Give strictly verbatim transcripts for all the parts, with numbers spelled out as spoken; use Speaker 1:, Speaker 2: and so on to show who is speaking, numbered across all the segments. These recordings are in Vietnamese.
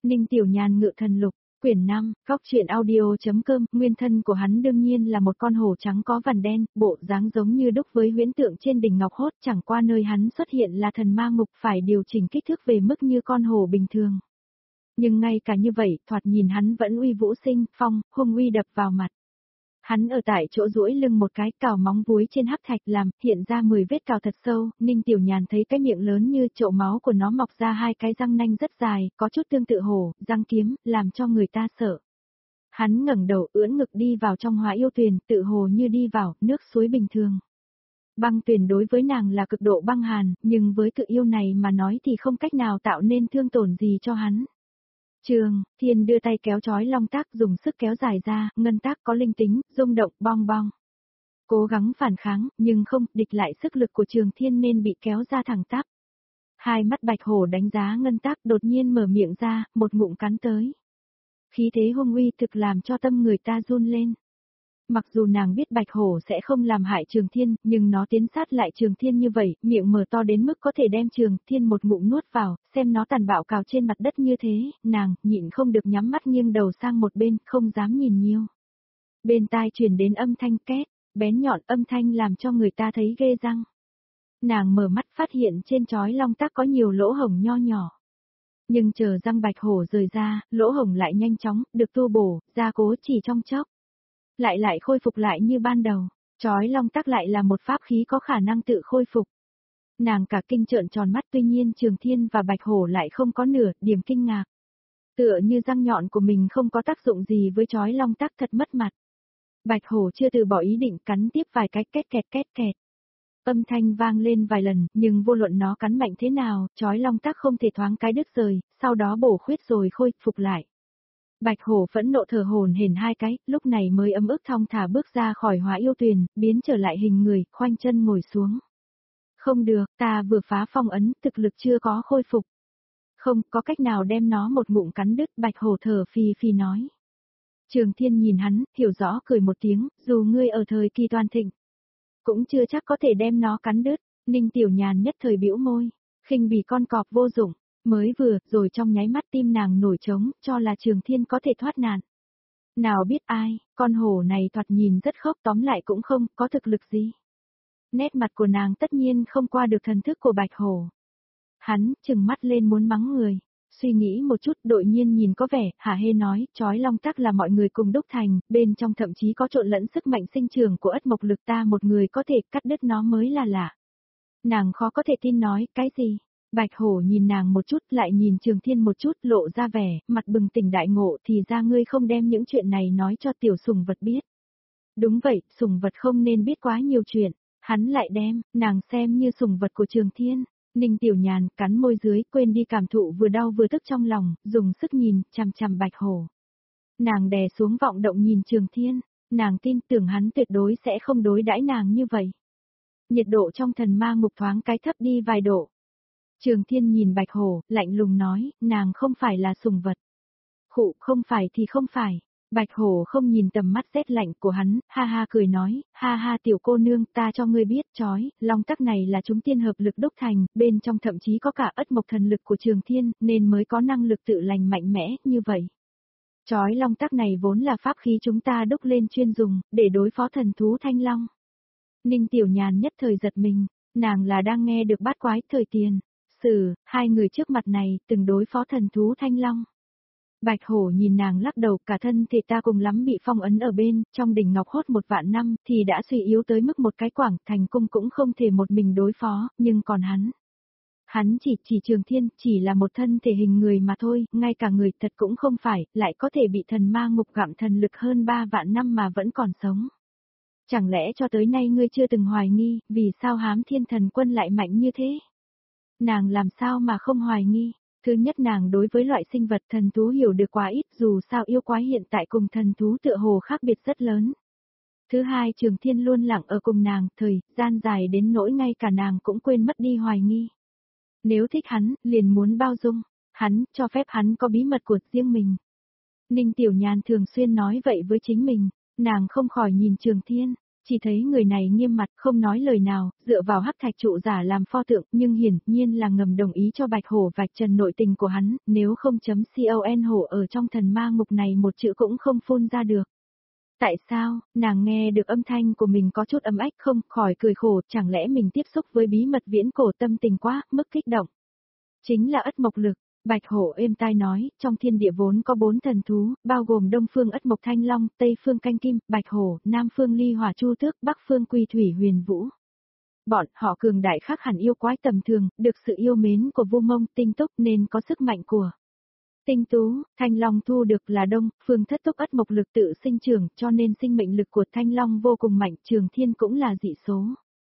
Speaker 1: Ninh Tiểu Nhàn ngự thần lục, quyển năm, góc truyện audio.com, nguyên thân của hắn đương nhiên là một con hổ trắng có vằn đen, bộ dáng giống như đúc với huyễn tượng trên đỉnh ngọc hốt, chẳng qua nơi hắn xuất hiện là thần ma ngục phải điều chỉnh kích thước về mức như con hổ bình thường. Nhưng ngay cả như vậy, thoạt nhìn hắn vẫn uy vũ sinh, phong, hung uy đập vào mặt. Hắn ở tại chỗ duỗi lưng một cái, cào móng vuối trên hắc thạch làm, hiện ra mười vết cào thật sâu, Ninh Tiểu Nhàn thấy cái miệng lớn như chậu máu của nó mọc ra hai cái răng nanh rất dài, có chút tương tự hổ, răng kiếm, làm cho người ta sợ. Hắn ngẩng đầu ưỡn ngực đi vào trong Hóa Yêu Tuyền, tự hồ như đi vào nước suối bình thường. Băng tuyền đối với nàng là cực độ băng hàn, nhưng với cự yêu này mà nói thì không cách nào tạo nên thương tổn gì cho hắn. Trường Thiên đưa tay kéo chói long tác dùng sức kéo dài ra, ngân tác có linh tính, rung động, bong bong. Cố gắng phản kháng, nhưng không, địch lại sức lực của Trường Thiên nên bị kéo ra thẳng tắp. Hai mắt bạch hổ đánh giá ngân tác đột nhiên mở miệng ra, một ngụm cắn tới. Khí thế hung uy thực làm cho tâm người ta run lên. Mặc dù nàng biết bạch hổ sẽ không làm hại Trường Thiên, nhưng nó tiến sát lại Trường Thiên như vậy, miệng mở to đến mức có thể đem Trường Thiên một ngụm nuốt vào, xem nó tàn bạo cào trên mặt đất như thế, nàng, nhịn không được nhắm mắt nghiêng đầu sang một bên, không dám nhìn nhiều. Bên tai truyền đến âm thanh két, bén nhọn âm thanh làm cho người ta thấy ghê răng. Nàng mở mắt phát hiện trên chói long tác có nhiều lỗ hổng nho nhỏ. Nhưng chờ răng bạch hổ rời ra, lỗ hổng lại nhanh chóng, được tu bổ, gia cố chỉ trong chốc. Lại lại khôi phục lại như ban đầu, chói long tắc lại là một pháp khí có khả năng tự khôi phục. Nàng cả kinh trợn tròn mắt, tuy nhiên Trường Thiên và Bạch Hổ lại không có nửa điểm kinh ngạc. Tựa như răng nhọn của mình không có tác dụng gì với chói long tắc, thật mất mặt. Bạch Hổ chưa từ bỏ ý định cắn tiếp vài cái két kẹt két kẹt. Âm thanh vang lên vài lần, nhưng vô luận nó cắn mạnh thế nào, chói long tắc không thể thoáng cái đứt rời, sau đó bổ khuyết rồi khôi phục lại. Bạch hổ phẫn nộ thở hổn hển hai cái, lúc này mới ấm ức thong thả bước ra khỏi Hóa Yêu Tuyền, biến trở lại hình người, khoanh chân ngồi xuống. Không được, ta vừa phá phong ấn, thực lực chưa có khôi phục. Không có cách nào đem nó một ngụm cắn đứt, bạch hổ thở phì phì nói. Trường Thiên nhìn hắn, hiểu rõ cười một tiếng, dù ngươi ở thời kỳ toàn thịnh, cũng chưa chắc có thể đem nó cắn đứt. Ninh Tiểu Nhàn nhất thời bĩu môi, khinh bỉ con cọp vô dụng. Mới vừa, rồi trong nháy mắt tim nàng nổi trống, cho là Trường Thiên có thể thoát nạn. Nào biết ai, con hổ này thoạt nhìn rất khốc, tóm lại cũng không có thực lực gì. Nét mặt của nàng tất nhiên không qua được thần thức của bạch hổ. Hắn, trừng mắt lên muốn mắng người, suy nghĩ một chút đội nhiên nhìn có vẻ, hả hê nói, chói long tắc là mọi người cùng đúc thành, bên trong thậm chí có trộn lẫn sức mạnh sinh trưởng của ất mộc lực, ta một người có thể cắt đứt nó mới là lạ. Nàng khó có thể tin nói, cái gì? Bạch hổ nhìn nàng một chút, lại nhìn Trường Thiên một chút, lộ ra vẻ, mặt bừng tỉnh đại ngộ, thì ra ngươi không đem những chuyện này nói cho tiểu sủng vật biết. Đúng vậy, sủng vật không nên biết quá nhiều chuyện, hắn lại đem, nàng xem như sủng vật của Trường Thiên. Ninh Tiểu Nhàn cắn môi dưới, quên đi cảm thụ vừa đau vừa tức trong lòng, dùng sức nhìn, chằm chằm bạch hổ. Nàng đè xuống vọng động nhìn Trường Thiên, nàng tin tưởng hắn tuyệt đối sẽ không đối đãi nàng như vậy. Nhiệt độ trong thần ma ngục thoáng cái thấp đi vài độ. Trường Thiên nhìn bạch hổ, lạnh lùng nói, nàng không phải là sủng vật. Khụ, không phải thì không phải. Bạch hổ không nhìn tầm mắt rét lạnh của hắn, ha ha cười nói, ha ha tiểu cô nương, ta cho ngươi biết, chói, long tắc này là chúng tiên hợp lực đúc thành, bên trong thậm chí có cả ất mộc thần lực của Trường Thiên, nên mới có năng lực tự lành mạnh mẽ, như vậy. Chói long tắc này vốn là pháp khí chúng ta đúc lên chuyên dùng, để đối phó thần thú thanh long. Ninh Tiểu Nhàn nhất thời giật mình, nàng là đang nghe được bát quái thời tiền. Sử, hai người trước mặt này, từng đối phó thần thú thanh long. Bạch hổ nhìn nàng lắc đầu, cả thân thể ta cùng lắm bị phong ấn ở bên, trong đỉnh ngọc hốt một vạn năm, thì đã suy yếu tới mức một cái quảng, thành cung cũng không thể một mình đối phó, nhưng còn hắn. Hắn chỉ, chỉ Trường Thiên, chỉ là một thân thể hình người mà thôi, ngay cả người thật cũng không phải, lại có thể bị thần ma ngục gặm thần lực hơn ba vạn năm mà vẫn còn sống. Chẳng lẽ cho tới nay ngươi chưa từng hoài nghi, vì sao hám thiên thần quân lại mạnh như thế? Nàng làm sao mà không hoài nghi, thứ nhất nàng đối với loại sinh vật thần thú hiểu được quá ít, dù sao yêu quái hiện tại cùng thần thú tựa hồ khác biệt rất lớn. Thứ hai Trường Thiên luôn lặng ở cùng nàng, thời gian dài đến nỗi ngay cả nàng cũng quên mất đi hoài nghi. Nếu thích hắn, liền muốn bao dung, hắn, cho phép hắn có bí mật của riêng mình. Ninh Tiểu Nhàn thường xuyên nói vậy với chính mình, nàng không khỏi nhìn Trường Thiên. Chỉ thấy người này nghiêm mặt không nói lời nào, dựa vào hắc thạch trụ giả làm pho tượng, nhưng hiển nhiên là ngầm đồng ý cho Bạch Hổ vạch trần nội tình của hắn, nếu không chấm con hổ ở trong thần ma ngục này một chữ cũng không phun ra được. Tại sao, nàng nghe được âm thanh của mình có chút ấm ách không, khỏi cười khổ, chẳng lẽ mình tiếp xúc với bí mật viễn cổ tâm tình quá, mức kích động. Chính là Ất Mộc Lực. Bạch Hổ êm tai nói, trong thiên địa vốn có bốn thần thú, bao gồm Đông Phương Ất Mộc Thanh Long, Tây Phương Canh Kim, Bạch Hổ, Nam Phương Ly Hỏa Chu Tước, Bắc Phương Quy Thủy Huyền Vũ. Bọn họ cường đại khác hẳn yêu quái tầm thường, được sự yêu mến của Vu Mông Tinh Túc nên có sức mạnh của Tinh Tú. Thanh Long thu được là Đông Phương Thất Túc Ất Mộc Lực tự sinh trưởng, cho nên sinh mệnh lực của Thanh Long vô cùng mạnh, Trường Thiên cũng là dị số.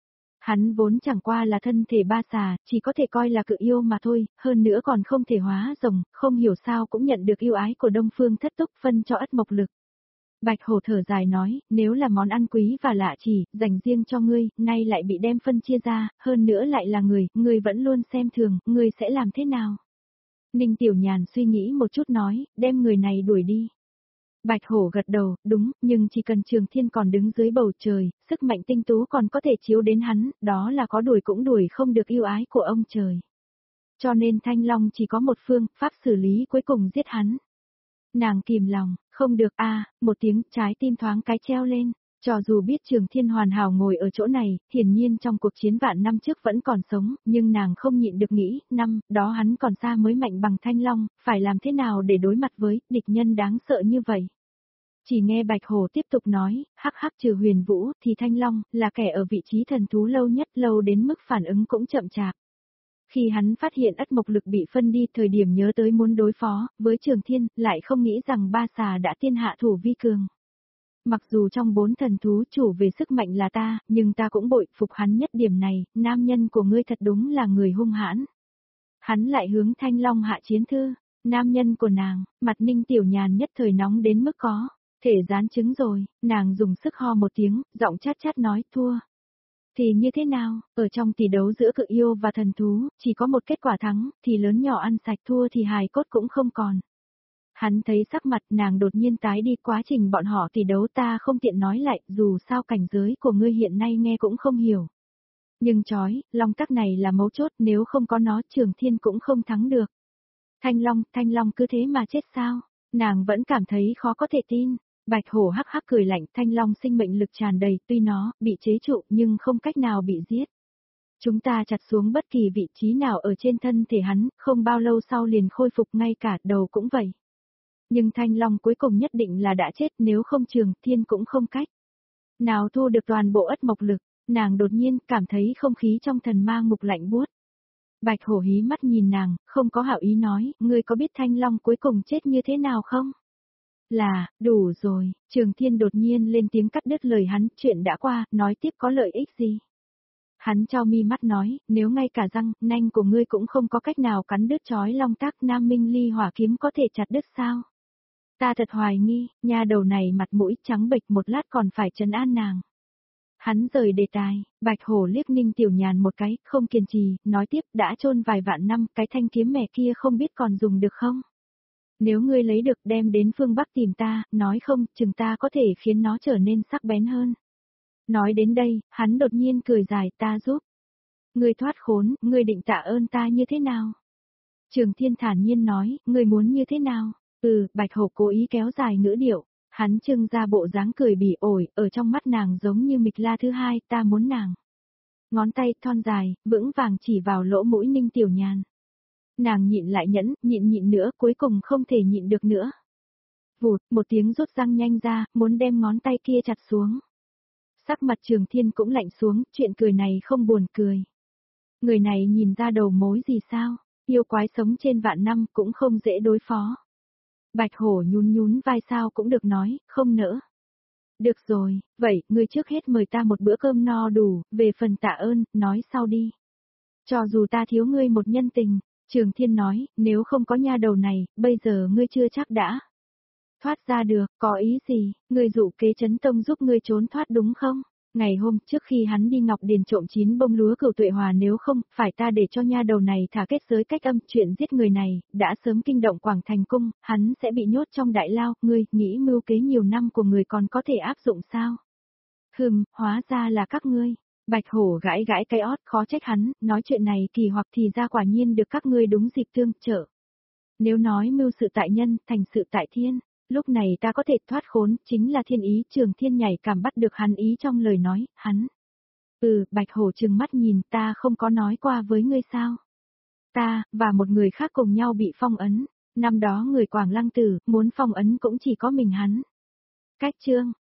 Speaker 1: Hắn vốn chẳng qua là thân thể ba xà, chỉ có thể coi là cự yêu mà thôi, hơn nữa còn không thể hóa rồng, không hiểu sao cũng nhận được yêu ái của Đông Phương Thất Túc phân cho Ất Mộc Lực. Bạch Hổ thở dài nói, nếu là món ăn quý và lạ chỉ, dành riêng cho ngươi, nay lại bị đem phân chia ra, hơn nữa lại là người, ngươi vẫn luôn xem thường, ngươi sẽ làm thế nào? Ninh Tiểu Nhàn suy nghĩ một chút nói, đem người này đuổi đi. Bạch Hổ gật đầu, đúng, nhưng chỉ cần Trường Thiên còn đứng dưới bầu trời, sức mạnh tinh tú còn có thể chiếu đến hắn, đó là có đuổi cũng đuổi không được yêu ái của ông trời. Cho nên Thanh Long chỉ có một phương, pháp xử lý cuối cùng giết hắn. Nàng kìm lòng, không được a, một tiếng trái tim thoáng cái treo lên. Cho dù biết Trường Thiên hoàn hảo ngồi ở chỗ này, hiển nhiên trong cuộc chiến vạn năm trước vẫn còn sống, nhưng nàng không nhịn được nghĩ, năm, đó hắn còn xa mới mạnh bằng Thanh Long, phải làm thế nào để đối mặt với địch nhân đáng sợ như vậy. Chỉ nghe Bạch Hổ tiếp tục nói, hắc hắc trừ Huyền Vũ thì Thanh Long là kẻ ở vị trí thần thú lâu nhất, lâu đến mức phản ứng cũng chậm chạp. Khi hắn phát hiện Ất Mộc Lực bị phân đi, thời điểm nhớ tới muốn đối phó với Trường Thiên, lại không nghĩ rằng ba xà đã tiên hạ thủ vi cường. Mặc dù trong bốn thần thú chủ về sức mạnh là ta, nhưng ta cũng bội phục hắn nhất điểm này, nam nhân của ngươi thật đúng là người hung hãn. Hắn lại hướng Thanh Long hạ chiến thư, nam nhân của nàng, mặt Ninh Tiểu Nhàn nhất thời nóng đến mức có thể dán chứng rồi, nàng dùng sức ho một tiếng, giọng chát chát nói, thua. Thì như thế nào, ở trong tỷ đấu giữa cự yêu và thần thú, chỉ có một kết quả thắng, thì lớn nhỏ ăn sạch, thua thì hài cốt cũng không còn. Hắn thấy sắc mặt nàng đột nhiên tái đi, quá trình bọn họ tỷ đấu ta không tiện nói lại, dù sao cảnh giới của ngươi hiện nay nghe cũng không hiểu. Nhưng chói, long tắc này là mấu chốt, nếu không có nó Trường Thiên cũng không thắng được. Thanh Long, Thanh Long cứ thế mà chết sao? Nàng vẫn cảm thấy khó có thể tin. Bạch Hổ hắc hắc cười lạnh, Thanh Long sinh mệnh lực tràn đầy, tuy nó bị chế trụ nhưng không cách nào bị giết. Chúng ta chặt xuống bất kỳ vị trí nào ở trên thân thể hắn, không bao lâu sau liền khôi phục, ngay cả đầu cũng vậy. Nhưng Thanh Long cuối cùng nhất định là đã chết, nếu không Trường Thiên cũng không cách nào thu được toàn bộ Ất Mộc Lực. Nàng đột nhiên cảm thấy không khí trong thần ma ngục lạnh buốt. Bạch Hổ hí mắt nhìn nàng, không có hảo ý nói, ngươi có biết Thanh Long cuối cùng chết như thế nào không? Là, đủ rồi, Trường Thiên đột nhiên lên tiếng cắt đứt lời hắn, chuyện đã qua, nói tiếp có lợi ích gì? Hắn trao mi mắt nói, nếu ngay cả răng, nanh của ngươi cũng không có cách nào cắn đứt chói long tác Nam Minh Ly Hỏa kiếm có thể chặt đứt sao? Ta thật hoài nghi, nha đầu này mặt mũi trắng bệch, một lát còn phải trấn an nàng. Hắn rời đề tài, Bạch Hổ liếc Ninh Tiểu Nhàn một cái, không kiên trì, nói tiếp, đã chôn vài vạn năm, cái thanh kiếm mẻ kia không biết còn dùng được không? Nếu ngươi lấy được đem đến phương Bắc tìm ta, nói không, chừng ta có thể khiến nó trở nên sắc bén hơn. Nói đến đây, hắn đột nhiên cười dài, ta giúp. Ngươi thoát khốn, ngươi định tạ ơn ta như thế nào? Trường Thiên thản nhiên nói, ngươi muốn như thế nào? Ừ, Bạch Hổ cố ý kéo dài ngữ điệu, hắn trưng ra bộ dáng cười bỉ ổi, ở trong mắt nàng giống như Mịch La thứ hai, ta muốn nàng. Ngón tay thon dài, vững vàng chỉ vào lỗ mũi Ninh Tiểu Nhàn. Nàng nhịn lại nhẫn, nhịn nhịn nữa, cuối cùng không thể nhịn được nữa. Vụt, một tiếng rút răng nhanh ra, muốn đem ngón tay kia chặt xuống. Sắc mặt Trường Thiên cũng lạnh xuống, chuyện cười này không buồn cười. Người này nhìn ra đầu mối gì sao, yêu quái sống trên vạn năm cũng không dễ đối phó. Bạch Hổ nhún nhún vai, sao cũng được nói, không nỡ. Được rồi, vậy, ngươi trước hết mời ta một bữa cơm no đủ, về phần tạ ơn, nói sau đi. Cho dù ta thiếu ngươi một nhân tình, Trường Thiên nói, nếu không có nha đầu này, bây giờ ngươi chưa chắc đã thoát ra được, có ý gì, ngươi dụ kế Chấn Tông giúp ngươi trốn thoát đúng không? Ngày hôm trước khi hắn đi Ngọc Điền trộm chín bông lúa Cửu Tuệ Hòa, nếu không, phải ta để cho nha đầu này thả kết giới cách âm, chuyện giết người này, đã sớm kinh động Quảng Thành Cung, hắn sẽ bị nhốt trong đại lao, ngươi, nghĩ mưu kế nhiều năm của người còn có thể áp dụng sao? Hừm, hóa ra là các ngươi. Bạch hổ gãi gãi cái ót, khó trách hắn, nói chuyện này kỳ hoặc thì ra quả nhiên được các ngươi đúng dịp tương trợ. Nếu nói mưu sự tại nhân, thành sự tại thiên, lúc này ta có thể thoát khốn, chính là thiên ý. Trường Thiên nhảy cảm bắt được hắn ý trong lời nói, hắn. Ừ, Bạch hổ trừng mắt nhìn, ta không có nói qua với ngươi sao. Ta, và một người khác cùng nhau bị phong ấn, năm đó người Quảng Lăng Tử, muốn phong ấn cũng chỉ có mình hắn. Cách chương.